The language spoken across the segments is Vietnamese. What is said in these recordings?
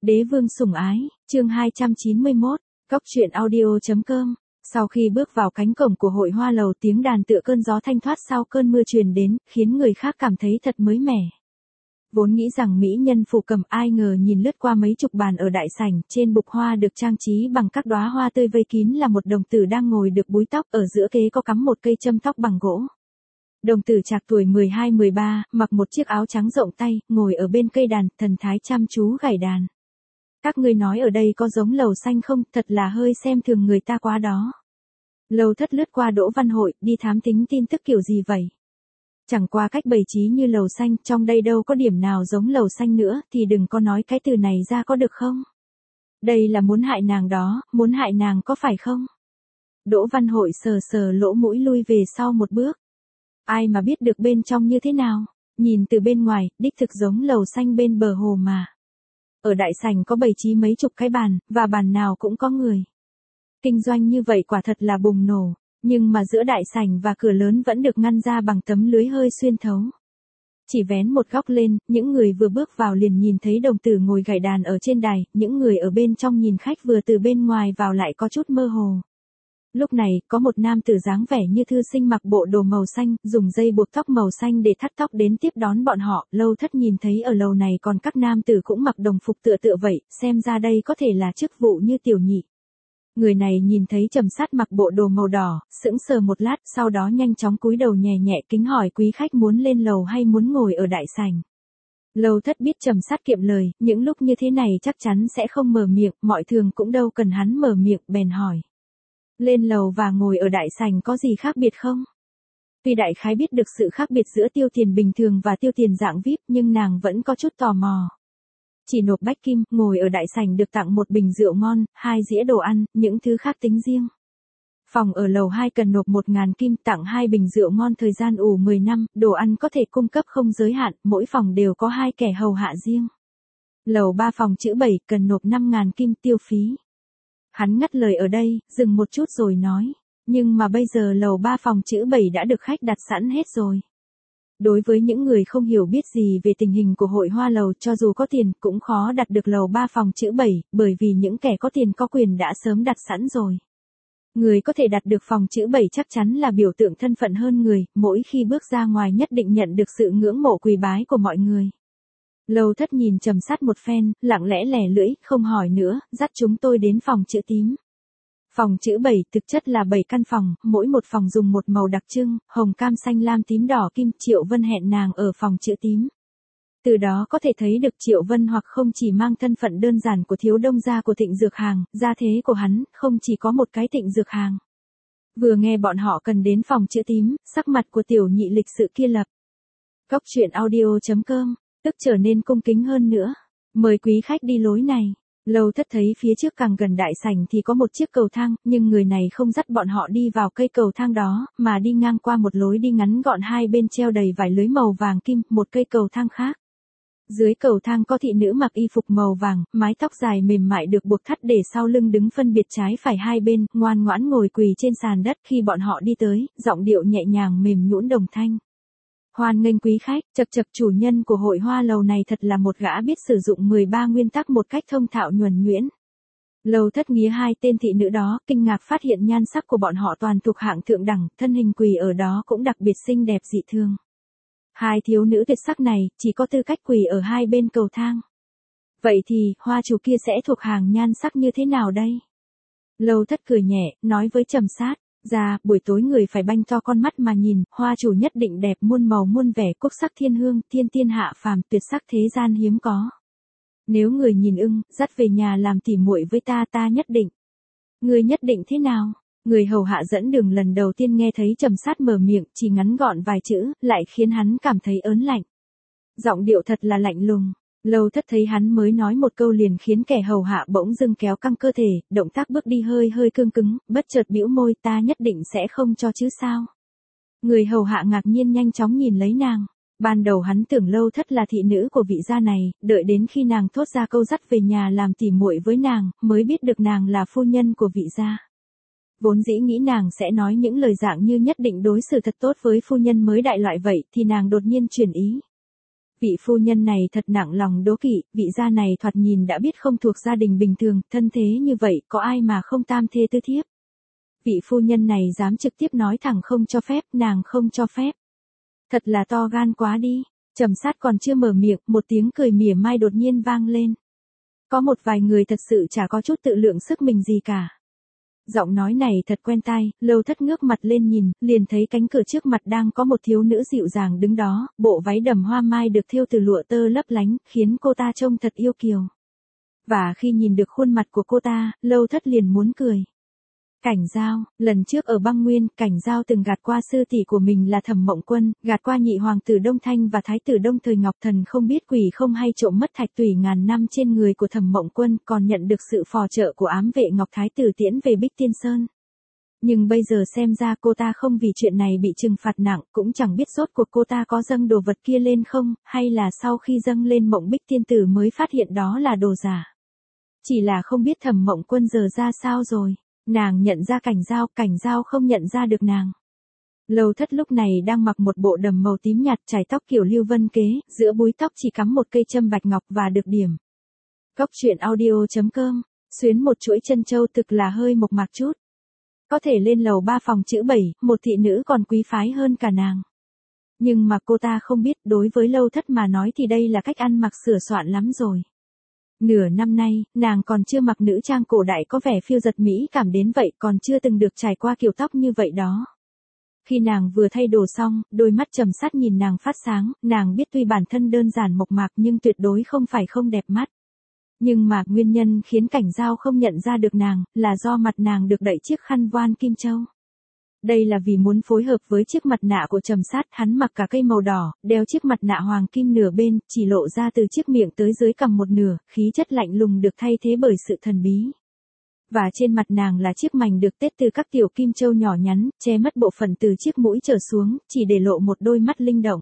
Đế vương sủng ái, chương 291, Cóc truyện audio.com. Sau khi bước vào cánh cổng của hội hoa lầu, tiếng đàn tựa cơn gió thanh thoát sau cơn mưa truyền đến, khiến người khác cảm thấy thật mới mẻ. Vốn nghĩ rằng mỹ nhân phù cầm, ai ngờ nhìn lướt qua mấy chục bàn ở đại sảnh, trên bục hoa được trang trí bằng các đóa hoa tươi vây kín là một đồng tử đang ngồi được búi tóc, ở giữa kế có cắm một cây châm tóc bằng gỗ. Đồng tử trạc tuổi 12-13, mặc một chiếc áo trắng rộng tay, ngồi ở bên cây đàn, thần thái chăm chú gảy đàn. Các ngươi nói ở đây có giống Lầu Xanh không, thật là hơi xem thường người ta quá đó. Lầu Thất lướt qua Đỗ Văn Hội, đi thám thính tin tức kiểu gì vậy? Chẳng qua cách bày trí như Lầu Xanh, trong đây đâu có điểm nào giống Lầu Xanh nữa, thì đừng có nói cái từ này ra có được không? Đây là muốn hại nàng đó, muốn hại nàng có phải không? Đỗ Văn Hội sờ sờ lỗ mũi lui về sau một bước. Ai mà biết được bên trong như thế nào? Nhìn từ bên ngoài, đích thực giống Lầu Xanh bên bờ hồ mà. Ở đại sảnh có bày trí mấy chục cái bàn, và bàn nào cũng có người. Kinh doanh như vậy quả thật là bùng nổ, nhưng mà giữa đại sảnh và cửa lớn vẫn được ngăn ra bằng tấm lưới hơi xuyên thấu. Chỉ vén một góc lên, những người vừa bước vào liền nhìn thấy đồng tử ngồi gảy đàn ở trên đài, những người ở bên trong nhìn khách vừa từ bên ngoài vào lại có chút mơ hồ. Lúc này, có một nam tử dáng vẻ như thư sinh mặc bộ đồ màu xanh, dùng dây buộc tóc màu xanh để thắt tóc đến tiếp đón bọn họ. Lâu Thất nhìn thấy ở lầu này còn các nam tử cũng mặc đồng phục tựa vậy, xem ra đây có thể là chức vụ như tiểu nhị. Người này nhìn thấy Trầm Sát mặc bộ đồ màu đỏ, sững sờ một lát, sau đó nhanh chóng cúi đầu nhẹ nhẹ kính hỏi quý khách muốn lên lầu hay muốn ngồi ở đại sảnh. Lâu Thất biết Trầm Sát kiệm lời, những lúc như thế này chắc chắn sẽ không mở miệng, mọi thường cũng đâu cần hắn mở miệng, bèn hỏi. Lên lầu và ngồi ở đại sảnh có gì khác biệt không? Tuy đại khái biết được sự khác biệt giữa tiêu tiền bình thường và tiêu tiền dạng VIP, nhưng nàng vẫn có chút tò mò. Chỉ nộp bách kim, ngồi ở đại sảnh được tặng một bình rượu ngon, 2 dĩa đồ ăn, những thứ khác tính riêng. Phòng ở lầu 2 cần nộp 1.000 kim, tặng 2 bình rượu ngon, thời gian ủ 10 năm, đồ ăn có thể cung cấp không giới hạn, mỗi phòng đều có 2 kẻ hầu hạ riêng. Lầu 3 phòng chữ 7 cần nộp 5.000 kim tiêu phí. Hắn ngắt lời ở đây, dừng một chút rồi nói, nhưng mà bây giờ lầu 3 phòng chữ 7 đã được khách đặt sẵn hết rồi. Đối với những người không hiểu biết gì về tình hình của hội hoa lầu, cho dù có tiền cũng khó đặt được lầu 3 phòng chữ 7, bởi vì những kẻ có tiền có quyền đã sớm đặt sẵn rồi. Người có thể đặt được phòng chữ 7 chắc chắn là biểu tượng thân phận hơn người, mỗi khi bước ra ngoài nhất định nhận được sự ngưỡng mộ quỳ bái của mọi người. Lâu Thất nhìn Trầm Sát một phen, lặng lẽ lẻ lưỡi, không hỏi nữa, dắt chúng tôi đến phòng chữ tím. Phòng chữ 7 thực chất là 7 căn phòng, mỗi một phòng dùng một màu đặc trưng, hồng cam xanh lam tím đỏ kim. Triệu Vân hẹn nàng ở phòng chữ tím. Từ đó có thể thấy được Triệu Vân hoặc không chỉ mang thân phận đơn giản của thiếu đông gia của Thịnh Dược Hàng, gia thế của hắn không chỉ có một cái Thịnh Dược Hàng. Vừa nghe bọn họ cần đến phòng chữ tím, sắc mặt của tiểu nhị lịch sự kia lập. Cóc truyện audio.com, tức trở nên cung kính hơn nữa. Mời quý khách đi lối này. Lâu Thất thấy phía trước càng gần đại sảnh thì có một chiếc cầu thang, nhưng người này không dắt bọn họ đi vào cây cầu thang đó, mà đi ngang qua một lối đi ngắn gọn, hai bên treo đầy vải lưới màu vàng kim, một cây cầu thang khác. Dưới cầu thang có thị nữ mặc y phục màu vàng, mái tóc dài mềm mại được buộc thắt để sau lưng, đứng phân biệt trái phải hai bên, ngoan ngoãn ngồi quỳ trên sàn đất. Khi bọn họ đi tới, giọng điệu nhẹ nhàng mềm nhũn đồng thanh. Hoan nghênh quý khách, chậc chậc, chủ nhân của hội hoa lầu này thật là một gã biết sử dụng 13 nguyên tắc một cách thông thạo nhuần nhuyễn. Lâu Thất nghía hai tên thị nữ đó, kinh ngạc phát hiện nhan sắc của bọn họ toàn thuộc hạng thượng đẳng, thân hình quỳ ở đó cũng đặc biệt xinh đẹp dị thường. Hai thiếu nữ tuyệt sắc này chỉ có tư cách quỳ ở hai bên cầu thang. Vậy thì, hoa chủ kia sẽ thuộc hàng nhan sắc như thế nào đây? Lâu Thất cười nhẹ, nói với Trầm Sát. Ra, buổi tối người phải banh to con mắt mà nhìn, hoa chủ nhất định đẹp muôn màu muôn vẻ, quốc sắc thiên hương, thiên tiên hạ phàm, tuyệt sắc thế gian hiếm có. Nếu người nhìn ưng, dắt về nhà làm tỉ muội với ta, ta nhất định. Người nhất định thế nào? Người hầu hạ dẫn đường lần đầu tiên nghe thấy Trầm Sát mở miệng, chỉ ngắn gọn vài chữ, lại khiến hắn cảm thấy ớn lạnh. Giọng điệu thật là lạnh lùng. Lâu Thất thấy hắn mới nói một câu liền khiến kẻ hầu hạ bỗng dưng kéo căng cơ thể, động tác bước đi hơi cương cứng, bất chợt bĩu môi, ta nhất định sẽ không cho chứ sao. Người hầu hạ ngạc nhiên nhanh chóng nhìn lấy nàng. Ban đầu hắn tưởng Lâu Thất là thị nữ của vị gia này, đợi đến khi nàng thốt ra câu dắt về nhà làm tỉ muội với nàng, mới biết được nàng là phu nhân của vị gia. Vốn dĩ nghĩ nàng sẽ nói những lời dạng như nhất định đối xử thật tốt với phu nhân mới đại loại vậy, thì nàng đột nhiên chuyển ý. Vị phu nhân này thật nặng lòng đố kỵ, vị gia này thoạt nhìn đã biết không thuộc gia đình bình thường, thân thế như vậy, có ai mà không tam thê tư thiếp. Vị phu nhân này dám trực tiếp nói thẳng không cho phép, nàng không cho phép. Thật là to gan quá đi. Trầm Sát còn chưa mở miệng, một tiếng cười mỉa mai đột nhiên vang lên. Có một vài người thật sự chả có chút tự lượng sức mình gì cả. Giọng nói này thật quen tai, Lâu Thất ngước mặt lên nhìn, liền thấy cánh cửa trước mặt đang có một thiếu nữ dịu dàng đứng đó, bộ váy đầm hoa mai được thêu từ lụa tơ lấp lánh, khiến cô ta trông thật yêu kiều. Và khi nhìn được khuôn mặt của cô ta, Lâu Thất liền muốn cười. Cảnh Giao, lần trước ở Băng Nguyên, Cảnh Giao từng gạt qua sư tỷ của mình là Thẩm Mộng Quân, gạt qua nhị hoàng tử Đông Thanh và thái tử Đông Thời Ngọc Thần không biết quỷ không hay trộm mất thạch tủy ngàn năm trên người của Thẩm Mộng Quân, còn nhận được sự phò trợ của ám vệ Ngọc Thái tử tiễn về Bích Tiên Sơn. Nhưng bây giờ xem ra cô ta không vì chuyện này bị trừng phạt nặng, cũng chẳng biết rốt cuộc cô ta có dâng đồ vật kia lên không, hay là sau khi dâng lên Mộng Bích Tiên Tử mới phát hiện đó là đồ giả. Chỉ là không biết Thẩm Mộng Quân giờ ra sao rồi. Nàng nhận ra Cảnh Giao không nhận ra được nàng. Lâu Thất lúc này đang mặc một bộ đầm màu tím nhạt, trải tóc kiểu Lưu Vân Kế, giữa búi tóc chỉ cắm một cây châm bạch ngọc và được điểm. Cốc truyện audio.com, xuyến một chuỗi chân châu thực là hơi mộc mạc chút. Có thể lên lầu 3 phòng chữ 7, một thị nữ còn quý phái hơn cả nàng. Nhưng mà cô ta không biết, đối với Lâu Thất mà nói thì đây là cách ăn mặc sửa soạn lắm rồi. Nửa năm nay, nàng còn chưa mặc nữ trang cổ đại có vẻ phiêu giật mỹ cảm đến vậy, còn chưa từng được trải qua kiểu tóc như vậy đó. Khi nàng vừa thay đồ xong, đôi mắt Trầm Sát nhìn nàng phát sáng, nàng biết tuy bản thân đơn giản mộc mạc nhưng tuyệt đối không phải không đẹp mắt. Nhưng mà nguyên nhân khiến Cảnh Giao không nhận ra được nàng, là do mặt nàng được đậy chiếc khăn voan kim châu. Đây là vì muốn phối hợp với chiếc mặt nạ của Trầm Sát, hắn mặc cả cây màu đỏ, đeo chiếc mặt nạ hoàng kim nửa bên, chỉ lộ ra từ chiếc miệng tới dưới cằm một nửa, khí chất lạnh lùng được thay thế bởi sự thần bí. Và trên mặt nàng là chiếc mảnh được tết từ các tiểu kim châu nhỏ nhắn, che mất bộ phận từ chiếc mũi trở xuống, chỉ để lộ một đôi mắt linh động.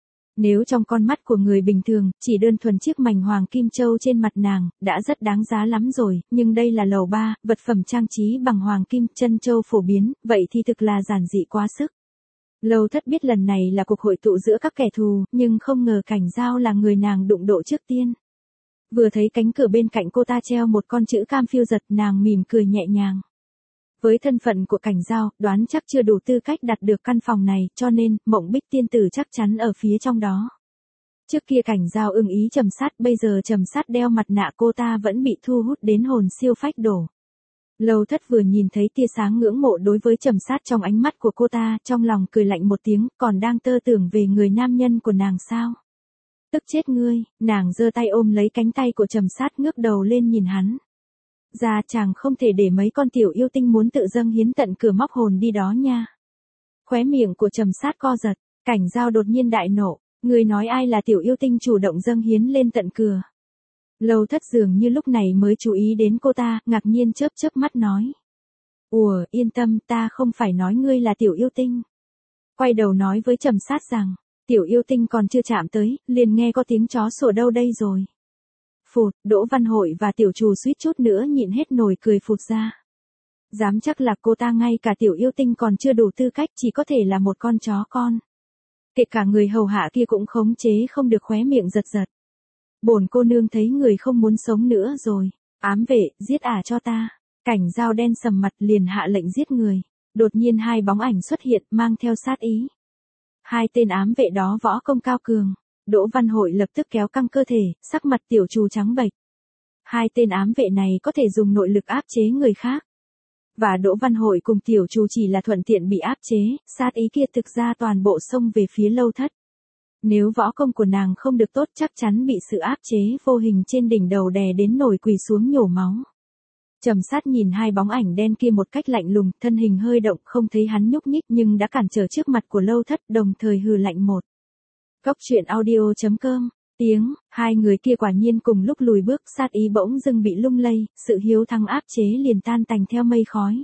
Nếu trong con mắt của người bình thường, chỉ đơn thuần chiếc mảnh hoàng kim châu trên mặt nàng, đã rất đáng giá lắm rồi, nhưng đây là lầu 3, vật phẩm trang trí bằng hoàng kim, chân châu phổ biến, vậy thì thực là giản dị quá sức. Lâu Thất biết lần này là cuộc hội tụ giữa các kẻ thù, nhưng không ngờ Cảnh Giao là người nàng đụng độ trước tiên. Vừa thấy cánh cửa bên cạnh cô ta treo một con chữ cam phiêu giật, nàng mỉm cười nhẹ nhàng. Với thân phận của Cảnh Giao, đoán chắc chưa đủ tư cách đặt được căn phòng này, cho nên, Mộng Bích Tiên Tử chắc chắn ở phía trong đó. Trước kia Cảnh Giao ưng ý Trầm Sát, bây giờ Trầm Sát đeo mặt nạ cô ta vẫn bị thu hút đến hồn siêu phách đổ. Lâu Thất vừa nhìn thấy tia sáng ngưỡng mộ đối với Trầm Sát trong ánh mắt của cô ta, trong lòng cười lạnh một tiếng, còn đang tơ tưởng về người nam nhân của nàng sao? Tức chết ngươi, nàng giơ tay ôm lấy cánh tay của Trầm Sát ngước đầu lên nhìn hắn. Ra chàng không thể để mấy con tiểu yêu tinh muốn tự dâng hiến tận cửa móc hồn đi đó nha. Khóe miệng của Trầm Sát co giật, Cảnh Giao đột nhiên đại nộ, người nói ai là tiểu yêu tinh chủ động dâng hiến lên tận cửa. Lâu Thất dường như lúc này mới chú ý đến cô ta, ngạc nhiên chớp chớp mắt nói. Ủa, yên tâm, ta không phải nói ngươi là tiểu yêu tinh. Quay đầu nói với Trầm Sát rằng, tiểu yêu tinh còn chưa chạm tới, liền nghe có tiếng chó sủa đâu đây rồi. Phụt, Đỗ Văn Hội và tiểu trù suýt chút nữa nhịn hết nổi cười phụt ra. Dám chắc là cô ta ngay cả tiểu yêu tinh còn chưa đủ tư cách, chỉ có thể là một con chó con. Kể cả người hầu hạ kia cũng khống chế không được khóe miệng giật giật. Bổn cô nương thấy người không muốn sống nữa rồi. Ám vệ, giết ả cho ta. Cảnh Giao đen sầm mặt liền hạ lệnh giết người. Đột nhiên hai bóng ảnh xuất hiện mang theo sát ý. Hai tên ám vệ đó võ công cao cường. Đỗ Văn Hội lập tức kéo căng cơ thể, sắc mặt tiểu trù trắng bệch. Hai tên ám vệ này có thể dùng nội lực áp chế người khác. Và Đỗ Văn Hội cùng tiểu trù chỉ là thuận tiện bị áp chế, sát ý kia thực ra toàn bộ xông về phía Lâu Thất. Nếu võ công của nàng không được tốt chắc chắn bị sự áp chế vô hình trên đỉnh đầu đè đến nổi quỳ xuống nhổ máu. Trầm Sát nhìn hai bóng ảnh đen kia một cách lạnh lùng, thân hình hơi động không thấy hắn nhúc nhích nhưng đã cản trở trước mặt của Lâu Thất, đồng thời hừ lạnh một. Cốc truyện audio.com, tiếng, hai người kia quả nhiên cùng lúc lùi bước, sát ý bỗng dưng bị lung lay, sự hiếu thắng áp chế liền tan tành theo mây khói.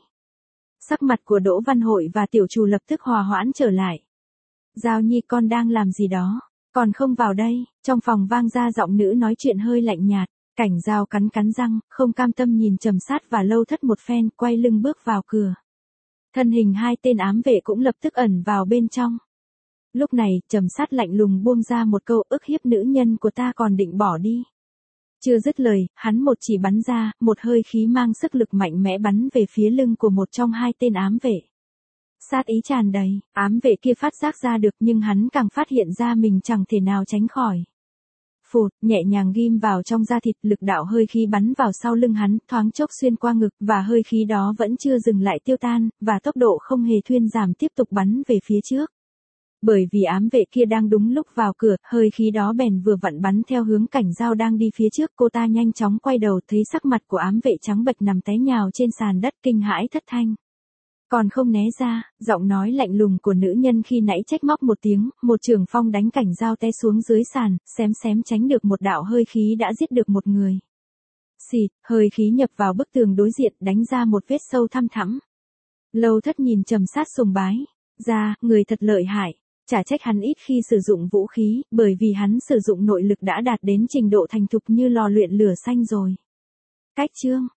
Sắc mặt của Đỗ Văn Hội và tiểu trù lập tức hòa hoãn trở lại. Giao Nhi con đang làm gì đó, còn không vào đây, trong phòng vang ra giọng nữ nói chuyện hơi lạnh nhạt. Cảnh Giao cắn cắn răng, không cam tâm nhìn Trầm Sát và Lâu Thất một phen, quay lưng bước vào cửa. Thân hình hai tên ám vệ cũng lập tức ẩn vào bên trong. Lúc này, Trầm Sát lạnh lùng buông ra một câu, ức hiếp nữ nhân của ta còn định bỏ đi. Chưa dứt lời, hắn một chỉ bắn ra, một hơi khí mang sức lực mạnh mẽ bắn về phía lưng của một trong hai tên ám vệ. Sát ý tràn đầy, ám vệ kia phát giác ra được nhưng hắn càng phát hiện ra mình chẳng thể nào tránh khỏi. Phụt, nhẹ nhàng ghim vào trong da thịt, lực đạo hơi khí bắn vào sau lưng hắn, thoáng chốc xuyên qua ngực, và hơi khí đó vẫn chưa dừng lại tiêu tan, và tốc độ không hề thuyên giảm tiếp tục bắn về phía trước. Bởi vì ám vệ kia đang đúng lúc vào cửa, hơi khí đó bèn vừa vặn bắn theo hướng Cảnh Giao đang đi phía trước, cô ta nhanh chóng quay đầu thấy sắc mặt của ám vệ trắng bệch nằm té nhào trên sàn đất, kinh hãi thất thanh. Còn không né ra, giọng nói lạnh lùng của nữ nhân khi nãy trách móc một tiếng, một trường phong đánh Cảnh Giao té xuống dưới sàn, xém tránh được một đạo hơi khí đã giết được một người. Xịt, hơi khí nhập vào bức tường đối diện, đánh ra một vết sâu thăm thẳm. Lâu Thất nhìn Trầm Sát sùng bái, ra, người thật lợi hại. Chả trách hắn ít khi sử dụng vũ khí, bởi vì hắn sử dụng nội lực đã đạt đến trình độ thành thục như lò luyện lửa xanh rồi. Cách chương